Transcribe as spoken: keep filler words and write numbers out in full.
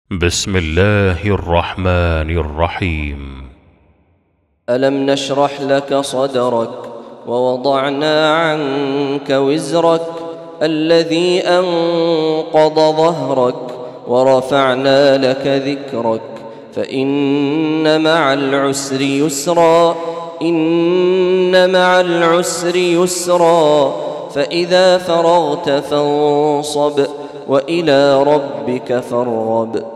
بسم الله الرحمن الرحيم. ألم نشرح لك صدرك ووضعنا عنك وزرك الذي أنقض ظهرك ورفعنا لك ذكرك فإن مع العسر يسرا إن مع العسر يسرا فإذا فرغت فانصب وإلى ربك فارغب.